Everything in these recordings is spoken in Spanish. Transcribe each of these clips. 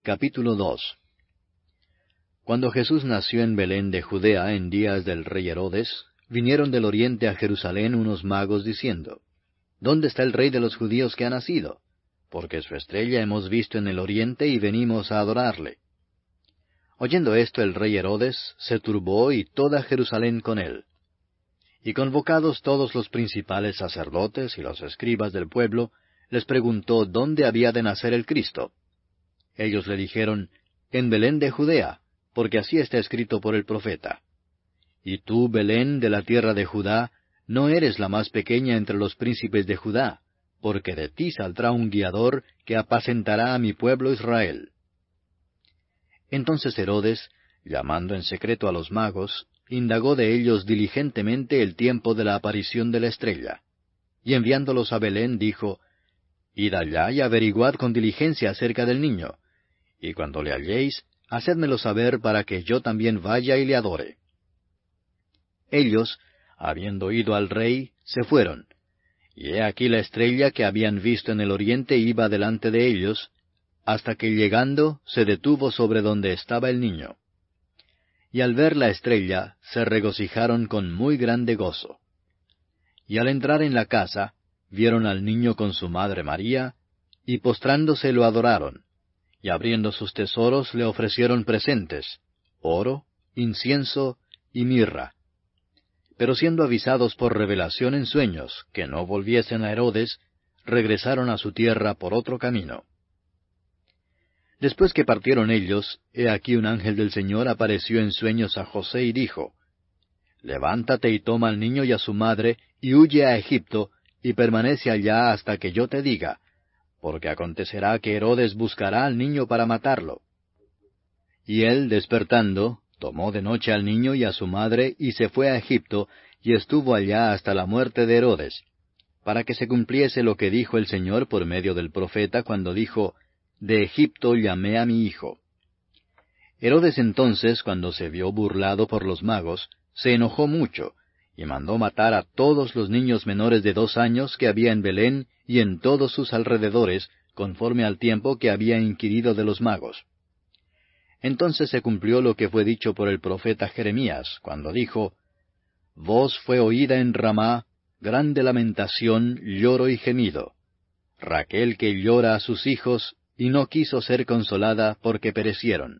Capítulo 2. Cuando Jesús nació en Belén de Judea en días del rey Herodes, vinieron del oriente a Jerusalén unos magos diciendo, ¿Dónde está el rey de los judíos que ha nacido? Porque su estrella hemos visto en el oriente y venimos a adorarle. Oyendo esto el rey Herodes se turbó y toda Jerusalén con él. Y convocados todos los principales sacerdotes y los escribas del pueblo, les preguntó dónde había de nacer el Cristo. Ellos le dijeron, en Belén de Judea, porque así está escrito por el profeta. Y tú, Belén, de la tierra de Judá, no eres la más pequeña entre los príncipes de Judá, porque de ti saldrá un guiador que apacentará a mi pueblo Israel. Entonces Herodes, llamando en secreto a los magos, indagó de ellos diligentemente el tiempo de la aparición de la estrella. Y enviándolos a Belén, dijo, Id allá y averiguad con diligencia acerca del niño, y cuando le halléis, hacedmelo saber para que yo también vaya y le adore. Ellos, habiendo ido al rey, se fueron, y he aquí la estrella que habían visto en el oriente iba delante de ellos, hasta que llegando se detuvo sobre donde estaba el niño. Y al ver la estrella se regocijaron con muy grande gozo. Y al entrar en la casa, vieron al niño con su madre María, y postrándose lo adoraron, y abriendo sus tesoros le ofrecieron presentes, oro, incienso y mirra. Pero siendo avisados por revelación en sueños que no volviesen a Herodes, regresaron a su tierra por otro camino. Después que partieron ellos, he aquí un ángel del Señor apareció en sueños a José y dijo, Levántate y toma al niño y a su madre, y huye a Egipto, y permanece allá hasta que yo te diga, porque acontecerá que Herodes buscará al niño para matarlo. Y él, despertando, tomó de noche al niño y a su madre, y se fue a Egipto, y estuvo allá hasta la muerte de Herodes, para que se cumpliese lo que dijo el Señor por medio del profeta, cuando dijo, De Egipto llamé a mi hijo. Herodes entonces, cuando se vio burlado por los magos, se enojó mucho, y mandó matar a todos los niños menores de 2 años que había en Belén y en todos sus alrededores, conforme al tiempo que había inquirido de los magos. Entonces se cumplió lo que fue dicho por el profeta Jeremías, cuando dijo, Voz fue oída en Ramá, grande lamentación, lloro y gemido. Raquel que llora a sus hijos, y no quiso ser consolada porque perecieron.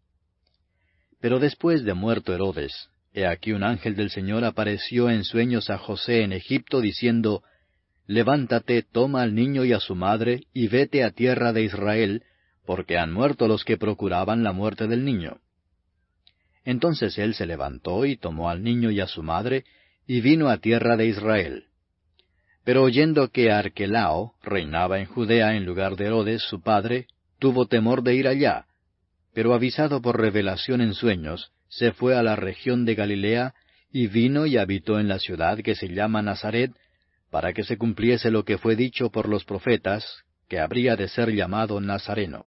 Pero después de muerto Herodes, he aquí un ángel del Señor apareció en sueños a José en Egipto, diciendo, Levántate, toma al niño y a su madre, y vete a tierra de Israel, porque han muerto los que procuraban la muerte del niño. Entonces él se levantó y tomó al niño y a su madre, y vino a tierra de Israel. Pero oyendo que Arquelao reinaba en Judea en lugar de Herodes su padre, tuvo temor de ir allá, pero avisado por revelación en sueños, se fue a la región de Galilea, y vino y habitó en la ciudad que se llama Nazaret, para que se cumpliese lo que fue dicho por los profetas, que habría de ser llamado Nazareno.